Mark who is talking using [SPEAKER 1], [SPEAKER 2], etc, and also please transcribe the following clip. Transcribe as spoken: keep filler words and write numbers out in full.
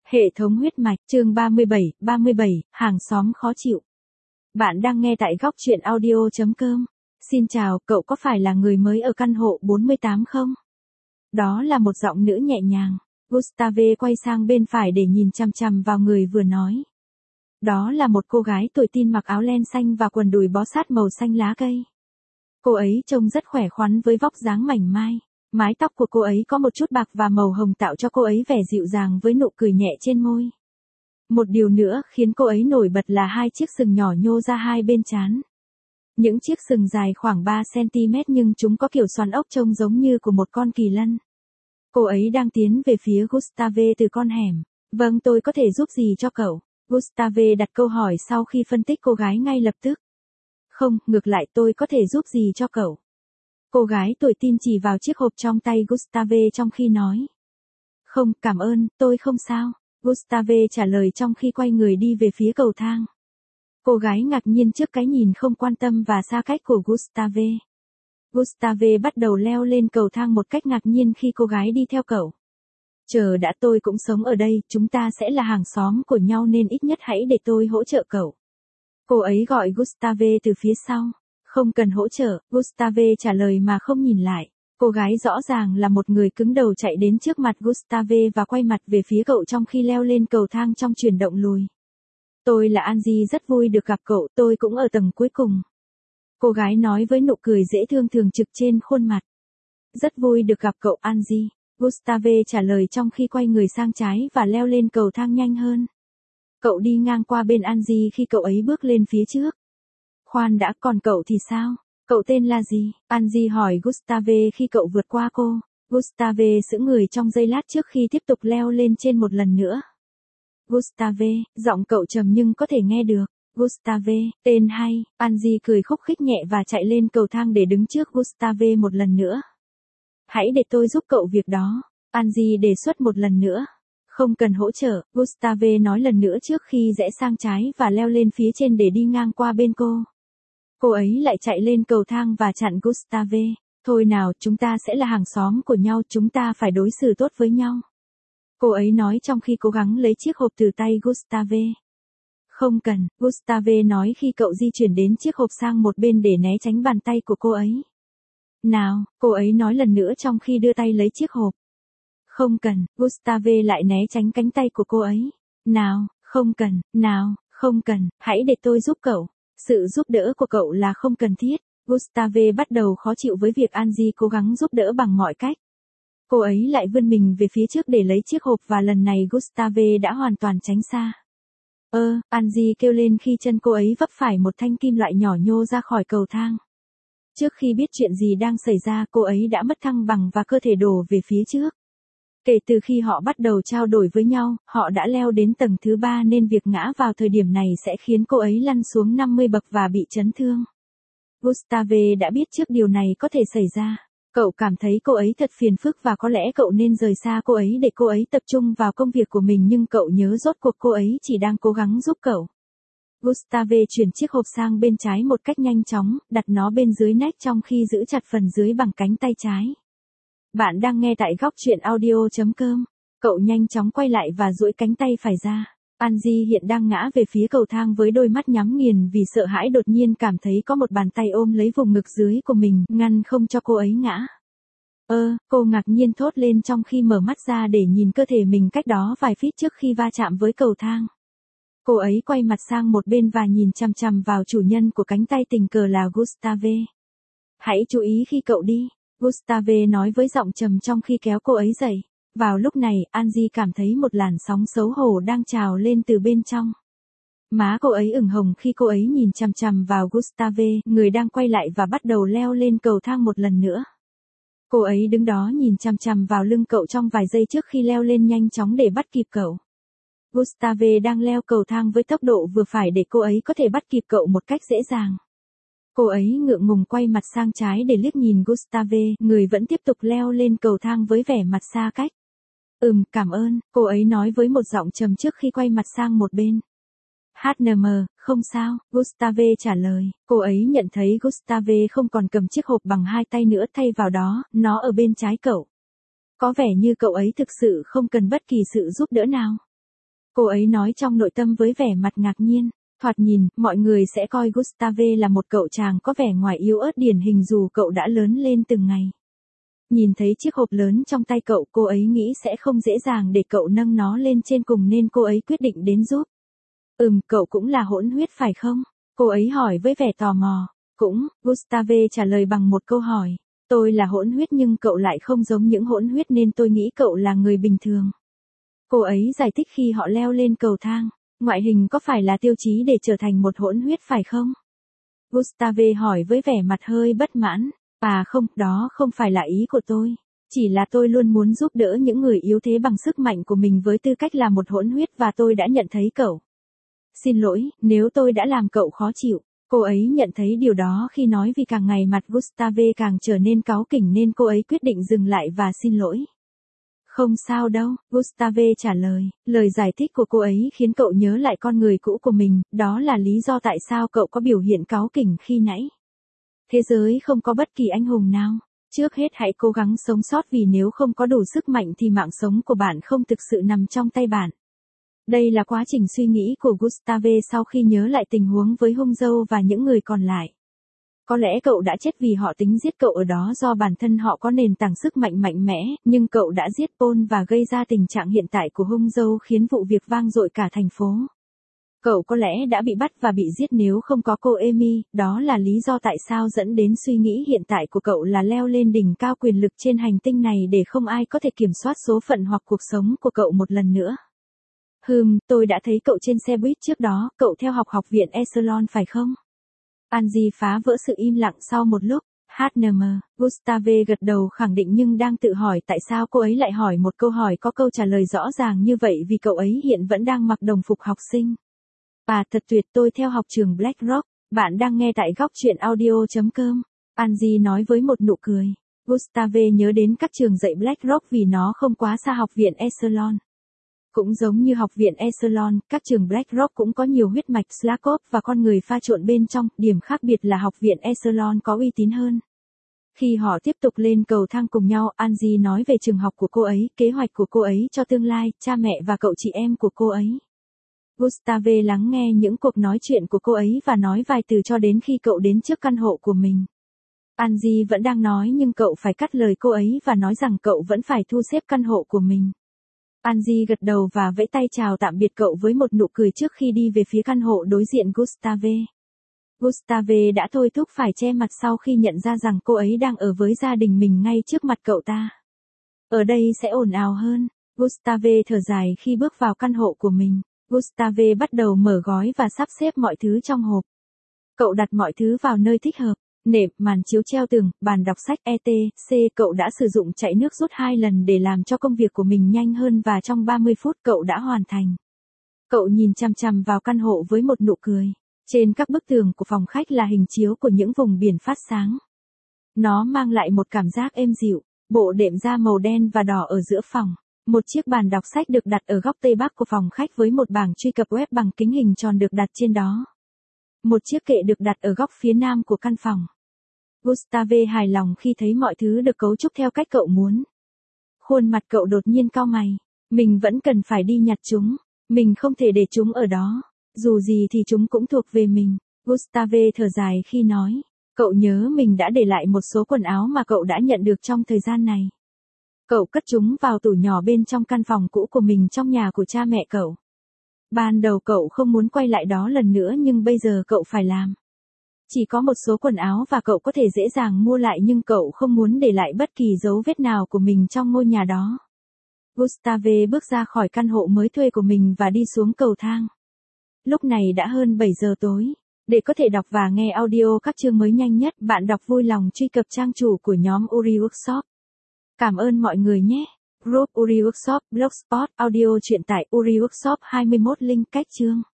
[SPEAKER 1] Hệ thống huyết mạch, chương ba mươi bảy, ba mươi bảy, hàng xóm khó chịu. Bạn đang nghe tại góc truyện audio chấm com. Xin chào, cậu có phải là người mới ở căn hộ bốn mươi tám không? Đó là một giọng nữ nhẹ nhàng. Gustave quay sang bên phải để nhìn chằm chằm vào người vừa nói. Đó là một cô gái tuổi teen mặc áo len xanh và quần đùi bó sát màu xanh lá cây. Cô ấy trông rất khỏe khoắn với vóc dáng mảnh mai. Mái tóc của cô ấy có một chút bạc và màu hồng tạo cho cô ấy vẻ dịu dàng với nụ cười nhẹ trên môi. Một điều nữa khiến cô ấy nổi bật là hai chiếc sừng nhỏ nhô ra hai bên trán. Những chiếc sừng dài khoảng ba xăng ti mét nhưng chúng có kiểu xoắn ốc trông giống như của một con kỳ lân. Cô ấy đang tiến về phía Gustave từ con hẻm. Vâng, tôi có thể giúp gì cho cậu? Gustave đặt câu hỏi sau khi phân tích cô gái ngay lập tức. Không, ngược lại tôi có thể giúp gì cho cậu? Cô gái tuổi teen chỉ vào chiếc hộp trong tay Gustave trong khi nói. Không, cảm ơn, tôi không sao. Gustave trả lời trong khi quay người đi về phía cầu thang. Cô gái ngạc nhiên trước cái nhìn không quan tâm và xa cách của Gustave. Gustave bắt đầu leo lên cầu thang một cách ngạc nhiên khi cô gái đi theo cậu. Chờ đã, tôi cũng sống ở đây, chúng ta sẽ là hàng xóm của nhau nên ít nhất hãy để tôi hỗ trợ cậu. Cô ấy gọi Gustave từ phía sau. Không cần hỗ trợ, Gustave trả lời mà không nhìn lại. Cô gái rõ ràng là một người cứng đầu chạy đến trước mặt Gustave và quay mặt về phía cậu trong khi leo lên cầu thang trong chuyển động lùi. Tôi là Angie, rất vui được gặp cậu, tôi cũng ở tầng cuối cùng. Cô gái nói với nụ cười dễ thương thường trực trên khuôn mặt. Rất vui được gặp cậu Angie, Gustave trả lời trong khi quay người sang trái và leo lên cầu thang nhanh hơn. Cậu đi ngang qua bên Angie khi cậu ấy bước lên phía trước. Khoan đã, còn cậu thì sao? Cậu tên là gì? Angie hỏi Gustave khi cậu vượt qua cô. Gustave sững người trong giây lát trước khi tiếp tục leo lên trên một lần nữa. Gustave, giọng cậu trầm nhưng có thể nghe được. Gustave, tên hay. Angie cười khúc khích nhẹ và chạy lên cầu thang để đứng trước Gustave một lần nữa. Hãy để tôi giúp cậu việc đó. Angie đề xuất một lần nữa. Không cần hỗ trợ, Gustave nói lần nữa trước khi rẽ sang trái và leo lên phía trên để đi ngang qua bên cô. Cô ấy lại chạy lên cầu thang và chặn Gustave. Thôi nào, chúng ta sẽ là hàng xóm của nhau, chúng ta phải đối xử tốt với nhau. Cô ấy nói trong khi cố gắng lấy chiếc hộp từ tay Gustave. Không cần, Gustave nói khi cậu di chuyển đến chiếc hộp sang một bên để né tránh bàn tay của cô ấy. Nào, cô ấy nói lần nữa trong khi đưa tay lấy chiếc hộp. Không cần, Gustave lại né tránh cánh tay của cô ấy. Nào, không cần, nào, không cần, hãy để tôi giúp cậu. Sự giúp đỡ của cậu là không cần thiết. Gustave bắt đầu khó chịu với việc Angie cố gắng giúp đỡ bằng mọi cách. Cô ấy lại vươn mình về phía trước để lấy chiếc hộp và lần này Gustave đã hoàn toàn tránh xa. Ơ, Angie kêu lên khi chân cô ấy vấp phải một thanh kim loại nhỏ nhô ra khỏi cầu thang. Trước khi biết chuyện gì đang xảy ra, cô ấy đã mất thăng bằng và cơ thể đổ về phía trước. Kể từ khi họ bắt đầu trao đổi với nhau, họ đã leo đến tầng thứ ba nên việc ngã vào thời điểm này sẽ khiến cô ấy lăn xuống năm mươi bậc và bị chấn thương. Gustave đã biết trước điều này có thể xảy ra. Cậu cảm thấy cô ấy thật phiền phức và có lẽ cậu nên rời xa cô ấy để cô ấy tập trung vào công việc của mình, nhưng cậu nhớ rốt cuộc cô ấy chỉ đang cố gắng giúp cậu. Gustave chuyển chiếc hộp sang bên trái một cách nhanh chóng, đặt nó bên dưới nách trong khi giữ chặt phần dưới bằng cánh tay trái. Bạn đang nghe tại góc truyện audio chấm com. Cậu nhanh chóng quay lại và duỗi cánh tay phải ra. Angie hiện đang ngã về phía cầu thang với đôi mắt nhắm nghiền vì sợ hãi, đột nhiên cảm thấy có một bàn tay ôm lấy vùng ngực dưới của mình, ngăn không cho cô ấy ngã. Ơ, cô ngạc nhiên thốt lên trong khi mở mắt ra để nhìn cơ thể mình cách đó vài feet trước khi va chạm với cầu thang. Cô ấy quay mặt sang một bên và nhìn chằm chằm vào chủ nhân của cánh tay tình cờ là Gustave. Hãy chú ý khi cậu đi. Gustave nói với giọng trầm trong khi kéo cô ấy dậy. Vào lúc này, Angie cảm thấy một làn sóng xấu hổ đang trào lên từ bên trong. Má cô ấy ửng hồng khi cô ấy nhìn chằm chằm vào Gustave, người đang quay lại và bắt đầu leo lên cầu thang một lần nữa. Cô ấy đứng đó nhìn chằm chằm vào lưng cậu trong vài giây trước khi leo lên nhanh chóng để bắt kịp cậu. Gustave đang leo cầu thang với tốc độ vừa phải để cô ấy có thể bắt kịp cậu một cách dễ dàng. Cô ấy ngượng ngùng quay mặt sang trái để liếc nhìn Gustave, người vẫn tiếp tục leo lên cầu thang với vẻ mặt xa cách. Ừm, cảm ơn, cô ấy nói với một giọng trầm trước khi quay mặt sang một bên. hát en em, không sao, Gustave trả lời. Cô ấy nhận thấy Gustave không còn cầm chiếc hộp bằng hai tay nữa, thay vào đó, nó ở bên trái cậu. Có vẻ như cậu ấy thực sự không cần bất kỳ sự giúp đỡ nào. Cô ấy nói trong nội tâm với vẻ mặt ngạc nhiên. Thoạt nhìn, mọi người sẽ coi Gustave là một cậu chàng có vẻ ngoài yếu ớt điển hình dù cậu đã lớn lên từng ngày. Nhìn thấy chiếc hộp lớn trong tay cậu, cô ấy nghĩ sẽ không dễ dàng để cậu nâng nó lên trên cùng nên cô ấy quyết định đến giúp. Ừm, cậu cũng là hỗn huyết phải không? Cô ấy hỏi với vẻ tò mò. Cũng, Gustave trả lời bằng một câu hỏi. Tôi là hỗn huyết nhưng cậu lại không giống những hỗn huyết nên tôi nghĩ cậu là người bình thường. Cô ấy giải thích khi họ leo lên cầu thang. Ngoại hình có phải là tiêu chí để trở thành một hỗn huyết phải không? Gustave hỏi với vẻ mặt hơi bất mãn. À không, đó không phải là ý của tôi. Chỉ là tôi luôn muốn giúp đỡ những người yếu thế bằng sức mạnh của mình với tư cách là một hỗn huyết và tôi đã nhận thấy cậu. Xin lỗi, nếu tôi đã làm cậu khó chịu. Cô ấy nhận thấy điều đó khi nói vì càng ngày mặt Gustave càng trở nên cáu kỉnh nên cô ấy quyết định dừng lại và xin lỗi. Không sao đâu, Gustave trả lời. Lời giải thích của cô ấy khiến cậu nhớ lại con người cũ của mình, đó là lý do tại sao cậu có biểu hiện cáu kỉnh khi nãy. Thế giới không có bất kỳ anh hùng nào. Trước hết hãy cố gắng sống sót vì nếu không có đủ sức mạnh thì mạng sống của bạn không thực sự nằm trong tay bạn. Đây là quá trình suy nghĩ của Gustave sau khi nhớ lại tình huống với hung dâu và những người còn lại. Có lẽ cậu đã chết vì họ tính giết cậu ở đó do bản thân họ có nền tảng sức mạnh mạnh mẽ, nhưng cậu đã giết Paul và gây ra tình trạng hiện tại của hung dâu khiến vụ việc vang dội cả thành phố. Cậu có lẽ đã bị bắt và bị giết nếu không có cô Amy, đó là lý do tại sao dẫn đến suy nghĩ hiện tại của cậu là leo lên đỉnh cao quyền lực trên hành tinh này để không ai có thể kiểm soát số phận hoặc cuộc sống của cậu một lần nữa. Hừm, tôi đã thấy cậu trên xe buýt trước đó, cậu theo học học viện Echelon phải không? Angie phá vỡ sự im lặng sau một lúc. hát en em, Gustave gật đầu khẳng định nhưng đang tự hỏi tại sao cô ấy lại hỏi một câu hỏi có câu trả lời rõ ràng như vậy vì cậu ấy hiện vẫn đang mặc đồng phục học sinh. À thật tuyệt, tôi theo học trường BlackRock, bạn đang nghe tại góc truyện audio chấm com. Angie nói với một nụ cười. Gustave nhớ đến các trường dạy BlackRock vì nó không quá xa học viện Echelon. Cũng giống như học viện Echelon, các trường BlackRock cũng có nhiều huyết mạch Slackov và con người pha trộn bên trong, điểm khác biệt là học viện Echelon có uy tín hơn. Khi họ tiếp tục lên cầu thang cùng nhau, Angie nói về trường học của cô ấy, kế hoạch của cô ấy cho tương lai, cha mẹ và cậu chị em của cô ấy. Gustave lắng nghe những cuộc nói chuyện của cô ấy và nói vài từ cho đến khi cậu đến trước căn hộ của mình. Angie vẫn đang nói nhưng cậu phải cắt lời cô ấy và nói rằng cậu vẫn phải thu xếp căn hộ của mình. Angie gật đầu và vẫy tay chào tạm biệt cậu với một nụ cười trước khi đi về phía căn hộ đối diện Gustave. Gustave đã thôi thúc phải che mặt sau khi nhận ra rằng cô ấy đang ở với gia đình mình ngay trước mặt cậu ta. Ở đây sẽ ồn ào hơn. Gustave thở dài khi bước vào căn hộ của mình. Gustave bắt đầu mở gói và sắp xếp mọi thứ trong hộp. Cậu đặt mọi thứ vào nơi thích hợp. Nệm, màn chiếu treo tường, bàn đọc sách et cetera. Cậu đã sử dụng chạy nước rút hai lần để làm cho công việc của mình nhanh hơn và trong ba mươi phút cậu đã hoàn thành. Cậu nhìn chằm chằm vào căn hộ với một nụ cười. Trên các bức tường của phòng khách là hình chiếu của những vùng biển phát sáng. Nó mang lại một cảm giác êm dịu. Bộ đệm da màu đen và đỏ ở giữa phòng. Một chiếc bàn đọc sách được đặt ở góc tây bắc của phòng khách với một bảng truy cập web bằng kính hình tròn được đặt trên đó. Một chiếc kệ được đặt ở góc phía nam của căn phòng. Gustave hài lòng khi thấy mọi thứ được cấu trúc theo cách cậu muốn. Khuôn mặt cậu đột nhiên cau mày. Mình vẫn cần phải đi nhặt chúng. Mình không thể để chúng ở đó. Dù gì thì chúng cũng thuộc về mình. Gustave thở dài khi nói. Cậu nhớ mình đã để lại một số quần áo mà cậu đã nhận được trong thời gian này. Cậu cất chúng vào tủ nhỏ bên trong căn phòng cũ của mình trong nhà của cha mẹ cậu. Ban đầu cậu không muốn quay lại đó lần nữa nhưng bây giờ cậu phải làm. Chỉ có một số quần áo và cậu có thể dễ dàng mua lại nhưng cậu không muốn để lại bất kỳ dấu vết nào của mình trong ngôi nhà đó. Gustave bước ra khỏi căn hộ mới thuê của mình và đi xuống cầu thang. Lúc này đã hơn bảy giờ tối. Để có thể đọc và nghe audio các chương mới nhanh nhất, bạn đọc vui lòng truy cập trang chủ của nhóm Uri Workshop. Cảm ơn mọi người nhé. Group Uri Workshop, Blogspot, audio truyện tải Uri Workshop hai mươi mốt link cách chương.